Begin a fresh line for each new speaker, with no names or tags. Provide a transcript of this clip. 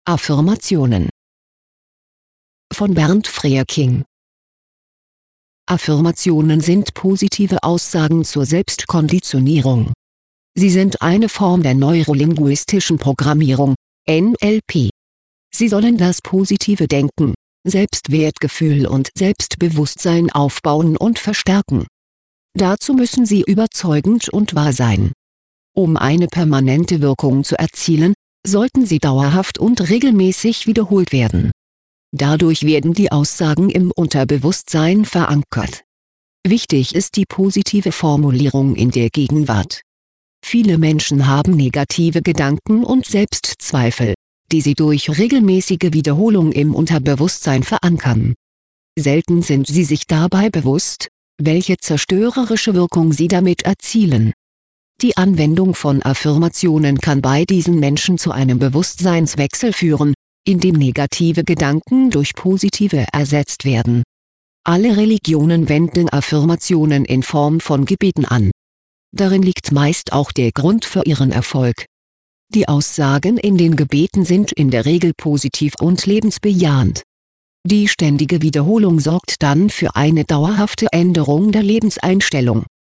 Affirmationen von Bernd Frerking. Affirmationen sind positive Aussagen zur Selbstkonditionierung. Sie sind eine Form der neurolinguistischen Programmierung, NLP. Sie sollen das positive Denken, Selbstwertgefühl und Selbstbewusstsein aufbauen und verstärken. Dazu müssen sie überzeugend und wahr sein. Um eine permanente Wirkung zu erzielen, sollten sie dauerhaft und regelmäßig wiederholt werden. Dadurch werden die Aussagen im Unterbewusstsein verankert. Wichtig ist die positive Formulierung in der Gegenwart. Viele Menschen haben negative Gedanken und Selbstzweifel, die sie durch regelmäßige Wiederholung im Unterbewusstsein verankern. Selten sind sie sich dabei bewusst, welche zerstörerische Wirkung sie damit erzielen. Die Anwendung von Affirmationen kann bei diesen Menschen zu einem Bewusstseinswechsel führen, in dem negative Gedanken durch positive ersetzt werden. Alle Religionen wenden Affirmationen in Form von Gebeten an. Darin liegt meist auch der Grund für ihren Erfolg. Die Aussagen in den Gebeten sind in der Regel positiv und lebensbejahend. Die ständige Wiederholung sorgt dann für eine dauerhafte Änderung der Lebenseinstellung.